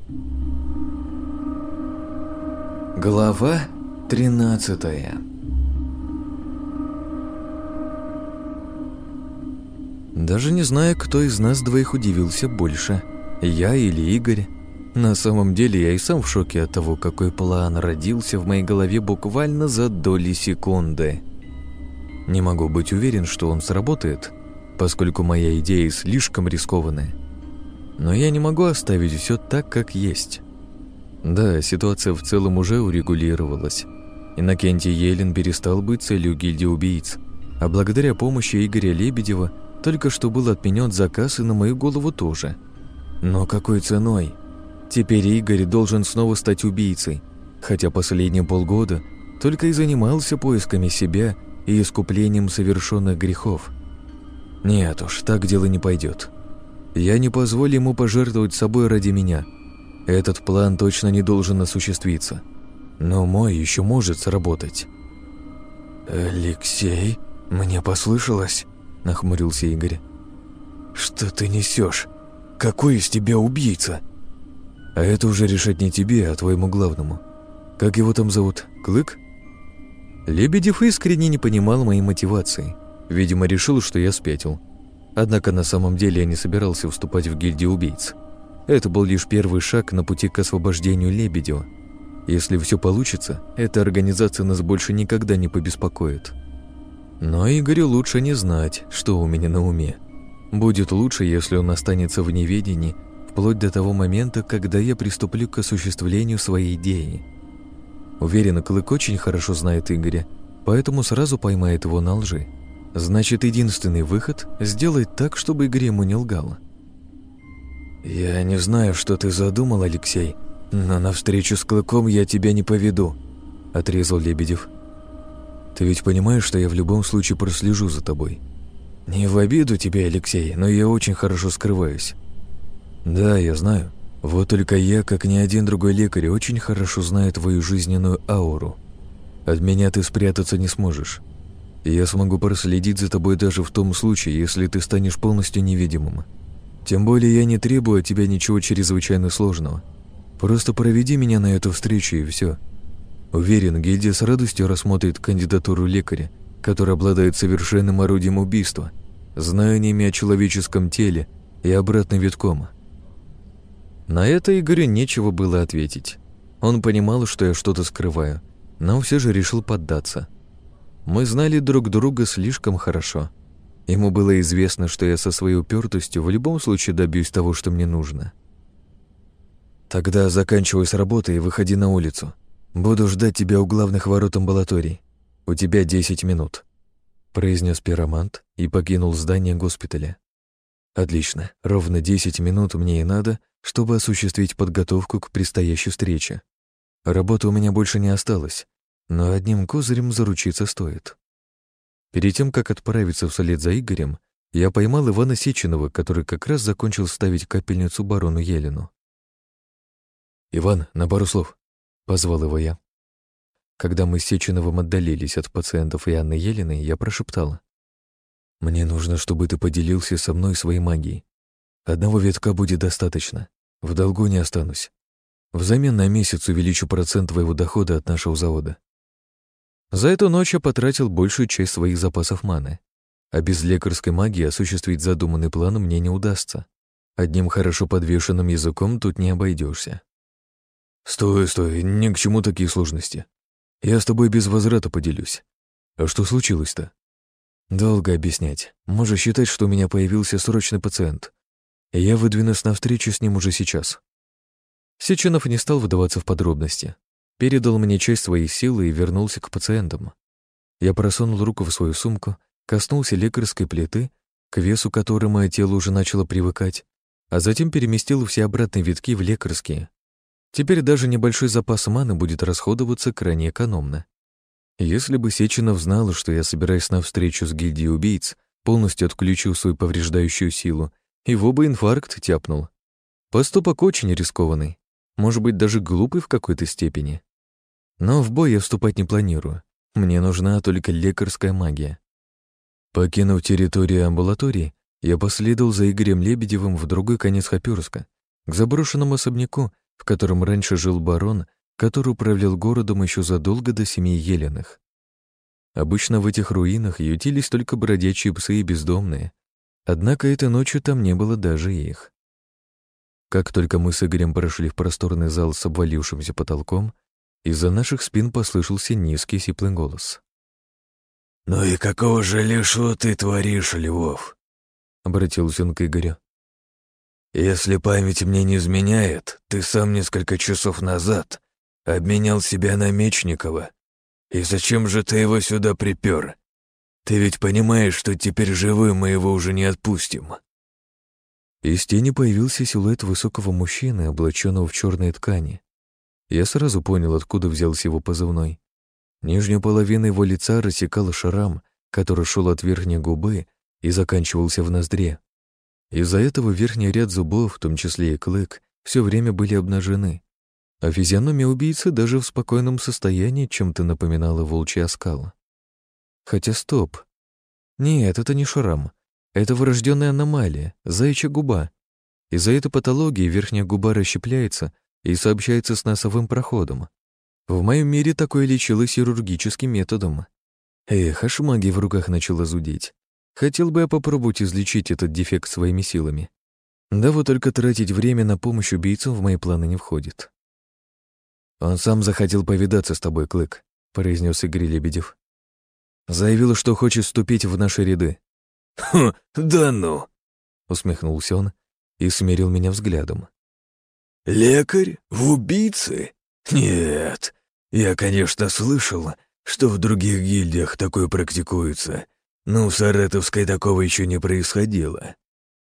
Глава 13. Даже не знаю, кто из нас двоих удивился больше, я или Игорь. На самом деле я и сам в шоке от того, какой план родился в моей голове буквально за доли секунды. Не могу быть уверен, что он сработает, поскольку моя идея слишком рискованная. Но я не могу оставить все так, как есть. Да, ситуация в целом уже урегулировалась. Иннокентий Елен перестал быть целью гильдии убийц, а благодаря помощи Игоря Лебедева только что был отменен заказ и на мою голову тоже. Но какой ценой? Теперь Игорь должен снова стать убийцей, хотя последние полгода только и занимался поисками себя и искуплением совершенных грехов. Нет уж, так дело не пойдет. Я не позволю ему пожертвовать собой ради меня. Этот план точно не должен осуществиться. Но мой еще может сработать. «Алексей, мне послышалось?» – нахмурился Игорь. «Что ты несешь? Какой из тебя убийца?» «А это уже решать не тебе, а твоему главному. Как его там зовут? Клык?» Лебедев искренне не понимал моей мотивации. Видимо, решил, что я спятил. Однако на самом деле я не собирался вступать в гильдию убийц. Это был лишь первый шаг на пути к освобождению Лебедева. Если все получится, эта организация нас больше никогда не побеспокоит. Но Игорю лучше не знать, что у меня на уме. Будет лучше, если он останется в неведении, вплоть до того момента, когда я приступлю к осуществлению своей идеи. Уверен, Клык очень хорошо знает Игоря, поэтому сразу поймает его на лжи. Значит, единственный выход – сделать так, чтобы Игорь ему не лгал. «Я не знаю, что ты задумал, Алексей, но на встречу с Клыком я тебя не поведу», – отрезал Лебедев. «Ты ведь понимаешь, что я в любом случае прослежу за тобой? Не в обиду тебе, Алексей, но я очень хорошо скрываюсь». «Да, я знаю. Вот только я, как ни один другой лекарь, очень хорошо знаю твою жизненную ауру. От меня ты спрятаться не сможешь. И я смогу проследить за тобой даже в том случае, если ты станешь полностью невидимым. Тем более я не требую от тебя ничего чрезвычайно сложного. Просто проведи меня на эту встречу и все. Уверен, гильдия с радостью рассмотрит кандидатуру лекаря, который обладает совершенным орудием убийства, знаниями о человеческом теле и обратным витком». На это Игорю нечего было ответить. Он понимал, что я что-то скрываю, но все же решил поддаться. Мы знали друг друга слишком хорошо. Ему было известно, что я со своей упертостью в любом случае добьюсь того, что мне нужно. «Тогда заканчивай с работы и выходи на улицу. Буду ждать тебя у главных ворот амбулаторий. У тебя 10 минут», — произнес пиромант и покинул здание госпиталя. «Отлично. Ровно 10 минут мне и надо, чтобы осуществить подготовку к предстоящей встрече. Работы у меня больше не осталось, но одним козырем заручиться стоит». Перед тем, как отправиться вслед за Игорем, я поймал Ивана Сеченова, который как раз закончил ставить капельницу барону Елену. «Иван, на пару слов», — позвал его я. Когда мы с Сеченовым отдалились от пациентов и Анны Еленой, я прошептал: «Мне нужно, чтобы ты поделился со мной своей магией. Одного витка будет достаточно. В долгу не останусь. Взамен на месяц увеличу процент твоего дохода от нашего завода». За эту ночь я потратил большую часть своих запасов маны, а без лекарской магии осуществить задуманный план мне не удастся. Одним хорошо подвешенным языком тут не обойдешься. «Стой, ни к чему такие сложности. Я с тобой без возврата поделюсь. А что случилось-то?» «Долго объяснять. Можешь считать, что у меня появился срочный пациент, и я выдвинусь навстречу с ним уже сейчас». Сеченов не стал вдаваться в подробности. Передал мне часть своей силы и вернулся к пациентам. Я просунул руку в свою сумку, коснулся лекарской плиты, к весу которой мое тело уже начало привыкать, а затем переместил все обратные витки в лекарские. Теперь даже небольшой запас маны будет расходоваться крайне экономно. Если бы Сеченов знал, что я собираюсь на встречу с гильдией убийц, полностью отключил свою повреждающую силу, его бы инфаркт тяпнул. Поступок очень рискованный, может быть, даже глупый в какой-то степени. Но в бой я вступать не планирую. Мне нужна только лекарская магия. Покинув территорию амбулатории, я последовал за Игорем Лебедевым в другой конец Хоперска, к заброшенному особняку, в котором раньше жил барон, который управлял городом еще задолго до семьи Еленых. Обычно в этих руинах ютились только бродячие псы и бездомные, однако этой ночью там не было даже их. Как только мы с Игорем прошли в просторный зал с обвалившимся потолком, из-за наших спин послышался низкий сиплый голос. «Ну и какого же лешего ты творишь, Львов?» — обратился он к Игорю. «Если память мне не изменяет, ты сам несколько часов назад обменял себя на Мечникова. И зачем же ты его сюда припер? Ты ведь понимаешь, что теперь живым мы его уже не отпустим». Из тени появился силуэт высокого мужчины, облаченного в черные ткани. Я сразу понял, откуда взялся его позывной. Нижнюю половину его лица рассекал шрам, который шел от верхней губы и заканчивался в ноздре. Из-за этого верхний ряд зубов, в том числе и клык, все время были обнажены, а физиономия убийцы даже в спокойном состоянии чем-то напоминала волчий оскал. Хотя стоп. Нет, это не шрам. Это врожденная аномалия, заячья губа. Из-за этой патологии верхняя губа расщепляется и сообщается с носовым проходом. В моем мире такое лечилось хирургическим методом. Эх, аж магия в руках начала зудеть. Хотел бы я попробовать излечить этот дефект своими силами. Да вот только тратить время на помощь убийцам в мои планы не входит. «Он сам захотел повидаться с тобой, Клык», — произнес Игорь Лебедев. «Заявил, что хочет вступить в наши ряды». «Хм, да ну!» — усмехнулся он и смерил меня взглядом. «Лекарь? В убийцы? Нет. Я, конечно, слышал, что в других гильдиях такое практикуется, но в Саратовской такого еще не происходило.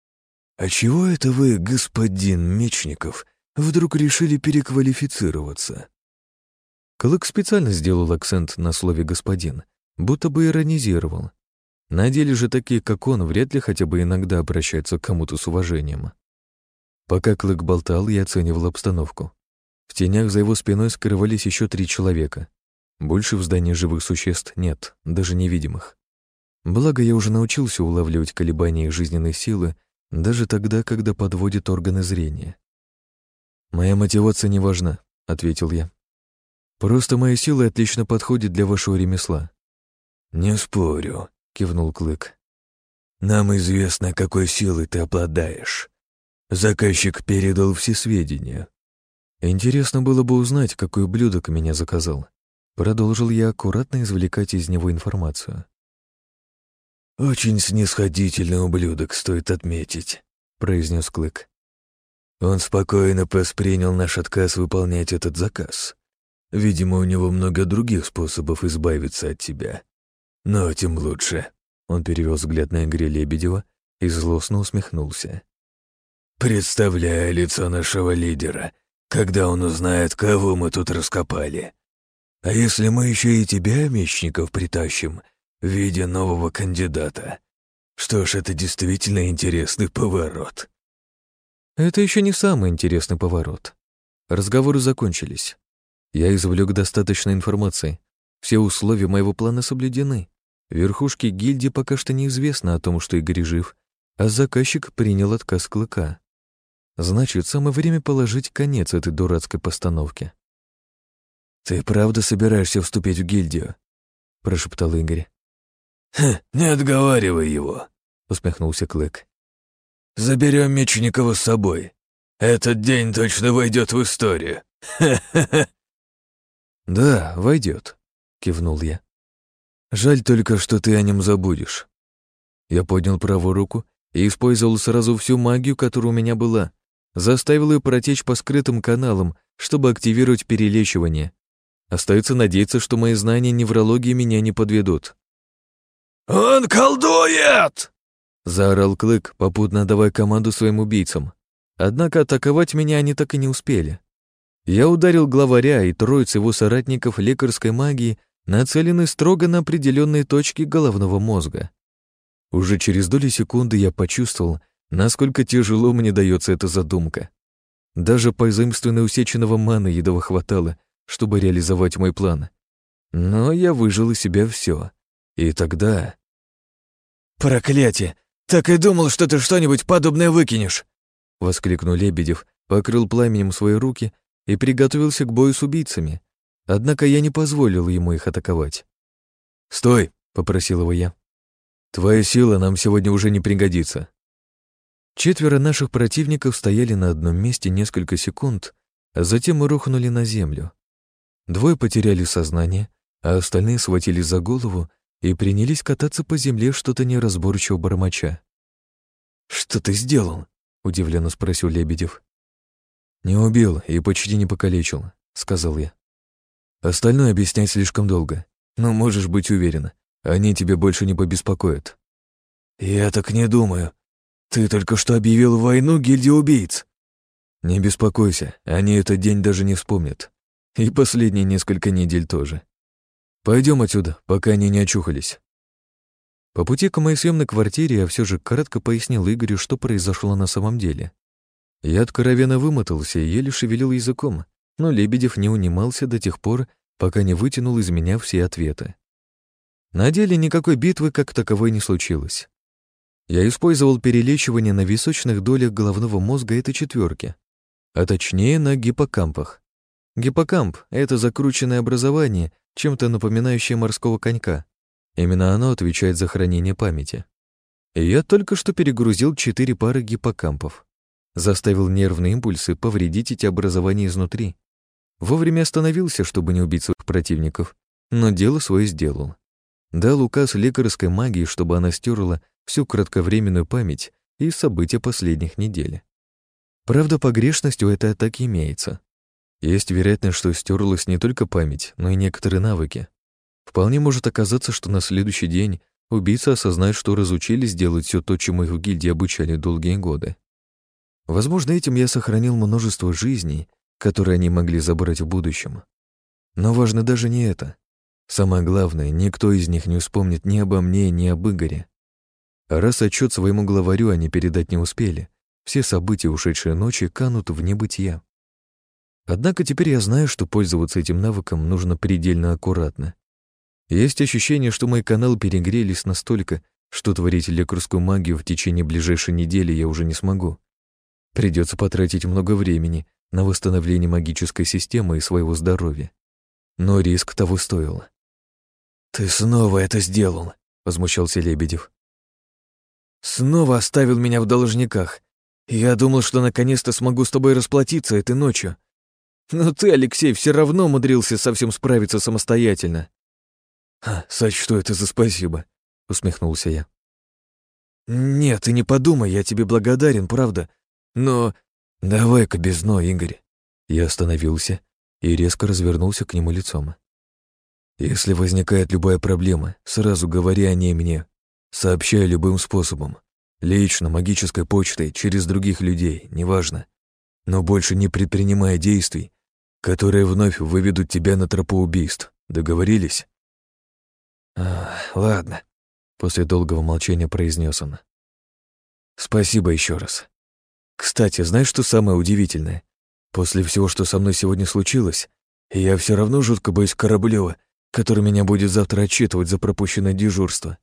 А чего это вы, господин Мечников, вдруг решили переквалифицироваться?» Клык специально сделал акцент на слове «господин», будто бы иронизировал. На деле же такие, как он, вряд ли хотя бы иногда обращаются к кому-то с уважением. Пока Клык болтал, я оценивал обстановку. В тенях за его спиной скрывались еще 3 человека. Больше в здании живых существ нет, даже невидимых. Благо, я уже научился улавливать колебания их жизненной силы даже тогда, когда подводят органы зрения. «Моя мотивация не важна», — ответил я. «Просто мои силы отлично подходят для вашего ремесла». «Не спорю», — кивнул Клык. «Нам известно, какой силой ты обладаешь. Заказчик передал все сведения». «Интересно было бы узнать, какой ублюдок меня заказал». Продолжил я аккуратно извлекать из него информацию. «Очень снисходительный ублюдок, стоит отметить», — произнес Клык. «Он спокойно воспринял наш отказ выполнять этот заказ. Видимо, у него много других способов избавиться от тебя. Но тем лучше». Он перевел взгляд на Игоря Лебедева и злостно усмехнулся. «Представляю лицо нашего лидера, когда он узнает, кого мы тут раскопали. А если мы еще и тебя, Мечников, притащим в виде нового кандидата? Что ж, это действительно интересный поворот». Это еще не самый интересный поворот. Разговоры закончились. Я извлек достаточно информации. Все условия моего плана соблюдены. Верхушке гильдии пока что неизвестно о том, что Игорь жив, а заказчик принял отказ Клыка. Значит, самое время положить конец этой дурацкой постановке. «Ты правда собираешься вступить в гильдию?» — прошептал Игорь. Не отговаривай его», — усмехнулся Клык. «Заберем Мечникова с собой. Этот день точно войдет в историю. Ха-ха-ха». «Да, войдет», — кивнул я. «Жаль только, что ты о нем забудешь». Я поднял правую руку и использовал сразу всю магию, которая у меня была. Заставил ее протечь по скрытым каналам, чтобы активировать перелечивание. Остается надеяться, что мои знания неврологии меня не подведут. «Он колдует!» — заорал Клык, попутно давая команду своим убийцам. Однако атаковать меня они так и не успели. Я ударил главаря и троиц его соратников лекарской магии, нацеленной строго на определенные точки головного мозга. Уже через доли секунды я почувствовал, насколько тяжело мне дается эта задумка. Даже позаимствованной усеченного маны едва хватало, чтобы реализовать мой план. Но я выжил из себя все. И тогда... «Проклятие! Так и думал, что ты что-нибудь подобное выкинешь!» — воскликнул Лебедев, покрыл пламенем свои руки и приготовился к бою с убийцами. Однако я не позволил ему их атаковать. «Стой!» — попросил его я. «Твоя сила нам сегодня уже не пригодится». 4 наших противников стояли на одном месте несколько секунд, а затем мы рухнули на землю. 2 потеряли сознание, а остальные схватились за голову и принялись кататься по земле, что-то неразборчиво бормоча. «Что ты сделал?» — удивленно спросил Лебедев. «Не убил и почти не покалечил», — сказал я. «Остальное объяснять слишком долго, но можешь быть уверена, они тебя больше не побеспокоят». «Я так не думаю. Ты только что объявил войну гильдии убийц». «Не беспокойся, они этот день даже не вспомнят. И последние несколько недель тоже. Пойдем отсюда, пока они не очухались». По пути к моей съемной квартире я все же кратко пояснил Игорю, что произошло на самом деле. Я откровенно вымотался и еле шевелил языком, но Лебедев не унимался до тех пор, пока не вытянул из меня все ответы. На деле никакой битвы как таковой не случилось. Я использовал перелечивание на височных долях головного мозга этой 4, а точнее на гиппокампах. Гиппокамп — это закрученное образование, чем-то напоминающее морского конька. Именно оно отвечает за хранение памяти. И я только что перегрузил 4 пары гиппокампов. Заставил нервные импульсы повредить эти образования изнутри. Вовремя остановился, чтобы не убить своих противников, но дело свое сделал. Дал указ лекарской магии, чтобы она стерла всю кратковременную память и события последних недель. Правда, погрешность у этой атаки имеется. Есть вероятность, что стерлась не только память, но и некоторые навыки. Вполне может оказаться, что на следующий день убийцы осознают, что разучились делать все то, чему их в гильдии обучали долгие годы. Возможно, этим я сохранил множество жизней, которые они могли забрать в будущем. Но важно даже не это. Самое главное, никто из них не вспомнит ни обо мне, ни об Игоре. А раз отчет своему главарю они передать не успели, все события ушедшей ночи канут в небытие. Однако теперь я знаю, что пользоваться этим навыком нужно предельно аккуратно. Есть ощущение, что мои каналы перегрелись настолько, что творить лекарскую магию в течение ближайшей недели я уже не смогу. Придется потратить много времени на восстановление магической системы и своего здоровья. Но риск того стоил. «Ты снова это сделал», — возмущался Лебедев. «Снова оставил меня в должниках. Я думал, что наконец-то смогу с тобой расплатиться этой ночью. Но ты, Алексей, все равно умудрился совсем справиться самостоятельно». «Сочту это за спасибо», — усмехнулся я. «Нет, ты не подумай, я тебе благодарен, правда. Но давай-ка без «но», Игорь». Я остановился и резко развернулся к нему лицом. «Если возникает любая проблема, сразу говори о ней мне. Сообщай любым способом. Лично, магической почтой, через других людей, неважно. Но больше не предпринимая действий, которые вновь выведут тебя на тропу убийств. Договорились?» «Ладно», — после долгого молчания произнес он. «Спасибо еще раз. Кстати, знаешь, что самое удивительное? После всего, что со мной сегодня случилось, я все равно жутко боюсь Кораблёва, который меня будет завтра отчитывать за пропущенное дежурство».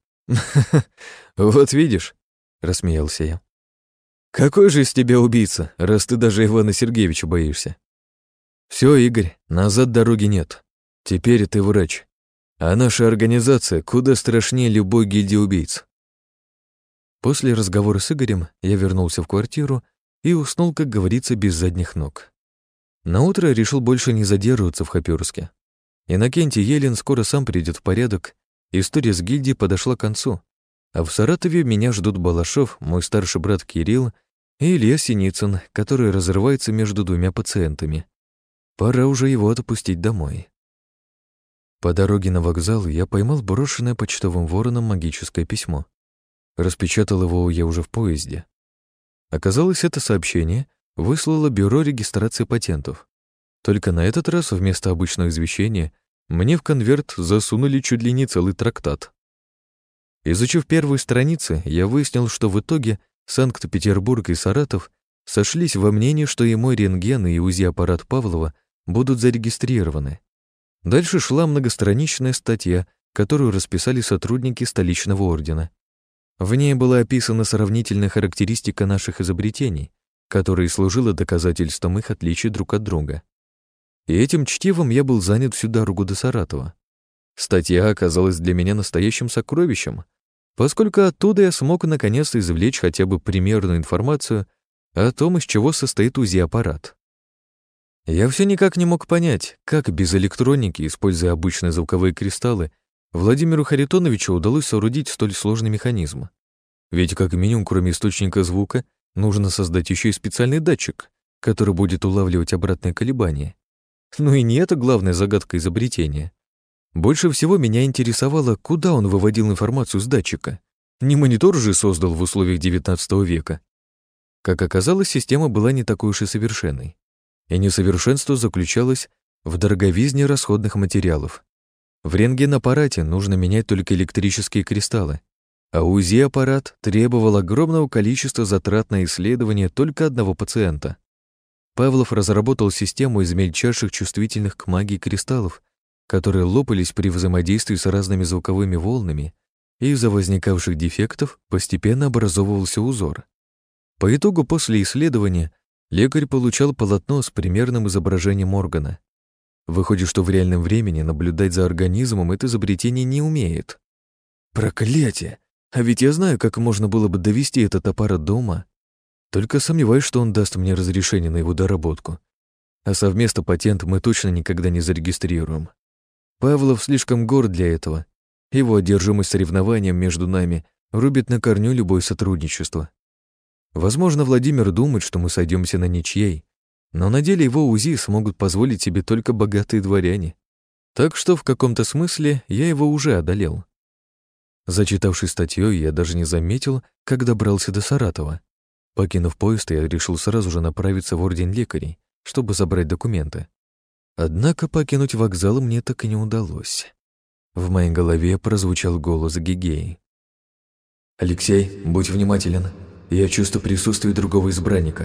«Вот видишь», — рассмеялся я. «Какой же из тебя убийца, раз ты даже Ивана Сергеевича боишься? Все, Игорь, назад дороги нет. Теперь ты врач. А наша организация куда страшнее любой гильдии убийц». После разговора с Игорем я вернулся в квартиру и уснул, как говорится, без задних ног. Наутро решил больше не задерживаться в Хоперске. Иннокентий Елен скоро сам придет в порядок, история с гильдией подошла к концу, а в Саратове меня ждут Балашов, мой старший брат Кирилл и Илья Синицын, который разрывается между 2 пациентами. Пора уже его отпустить домой. По дороге на вокзал я поймал брошенное почтовым вороном магическое письмо. Распечатал его я уже в поезде. Оказалось, это сообщение выслало бюро регистрации патентов. Только на этот раз вместо обычного извещения мне в конверт засунули чуть ли не целый трактат. Изучив первые страницы, я выяснил, что в итоге Санкт-Петербург и Саратов сошлись во мнении, что и мой рентген, и УЗИ-аппарат Павлова будут зарегистрированы. Дальше шла многостраничная статья, которую расписали сотрудники столичного ордена. В ней была описана сравнительная характеристика наших изобретений, которая служила доказательством их отличий друг от друга. И этим чтивом я был занят всю дорогу до Саратова. Статья оказалась для меня настоящим сокровищем, поскольку оттуда я смог наконец-то извлечь хотя бы примерную информацию о том, из чего состоит УЗИ-аппарат. Я все никак не мог понять, как без электроники, используя обычные звуковые кристаллы, Владимиру Харитоновичу удалось соорудить столь сложный механизм. Ведь как минимум, кроме источника звука, нужно создать еще и специальный датчик, который будет улавливать обратные колебания. Ну и не это главная загадка изобретения. Больше всего меня интересовало, куда он выводил информацию с датчика. Не монитор же создал в условиях XIX века. Как оказалось, система была не такой уж и совершенной. И несовершенство заключалось в дороговизне расходных материалов. В рентген-аппарате нужно менять только электрические кристаллы, а УЗИ-аппарат требовал огромного количества затрат на исследование только одного пациента. Павлов разработал систему из мельчайших чувствительных к магии кристаллов, которые лопались при взаимодействии с разными звуковыми волнами, и из-за возникавших дефектов постепенно образовывался узор. По итогу после исследования лекарь получал полотно с примерным изображением органа. Выходит, что в реальном времени наблюдать за организмом это изобретение не умеет. Проклятие! А ведь я знаю, как можно было бы довести этот аппарат до ума. Только сомневаюсь, что он даст мне разрешение на его доработку. А совместно патент мы точно никогда не зарегистрируем. Павлов слишком горд для этого. Его одержимость соревнованием между нами рубит на корню любое сотрудничество. Возможно, Владимир думает, что мы сойдемся на ничьей, но на деле его УЗИ смогут позволить себе только богатые дворяне. Так что в каком-то смысле я его уже одолел. Зачитавшись статьей, я даже не заметил, как добрался до Саратова. Покинув поезд, я решил сразу же направиться в орден лекарей, чтобы забрать документы. Однако покинуть вокзал мне так и не удалось. В моей голове прозвучал голос Гигеи. «Алексей, будь внимателен. Я чувствую присутствие другого избранника».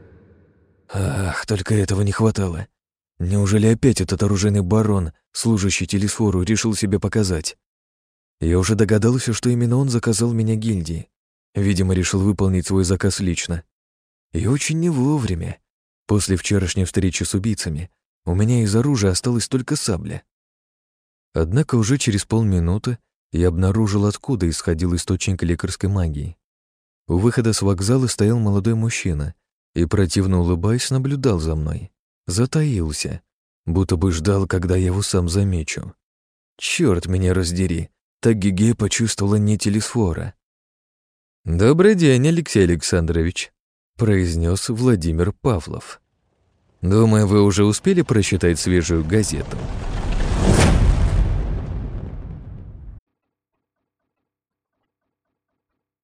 Ах, только этого не хватало. Неужели опять этот оружейный барон, служащий Телесфору, решил себе показать? Я уже догадался, что именно он заказал меня гильдии. Видимо, решил выполнить свой заказ лично. И очень не вовремя. После вчерашней встречи с убийцами у меня из оружия осталась только сабля. Однако уже через полминуты я обнаружил, откуда исходил источник лекарской магии. У выхода с вокзала стоял молодой мужчина и, противно улыбаясь, наблюдал за мной. Затаился, будто бы ждал, когда я его сам замечу. Черт меня раздери, так Гигея почувствовала не Телесфора. «Добрый день, Алексей Александрович», — произнес Владимир Павлов. «Думаю, вы уже успели прочитать свежую газету».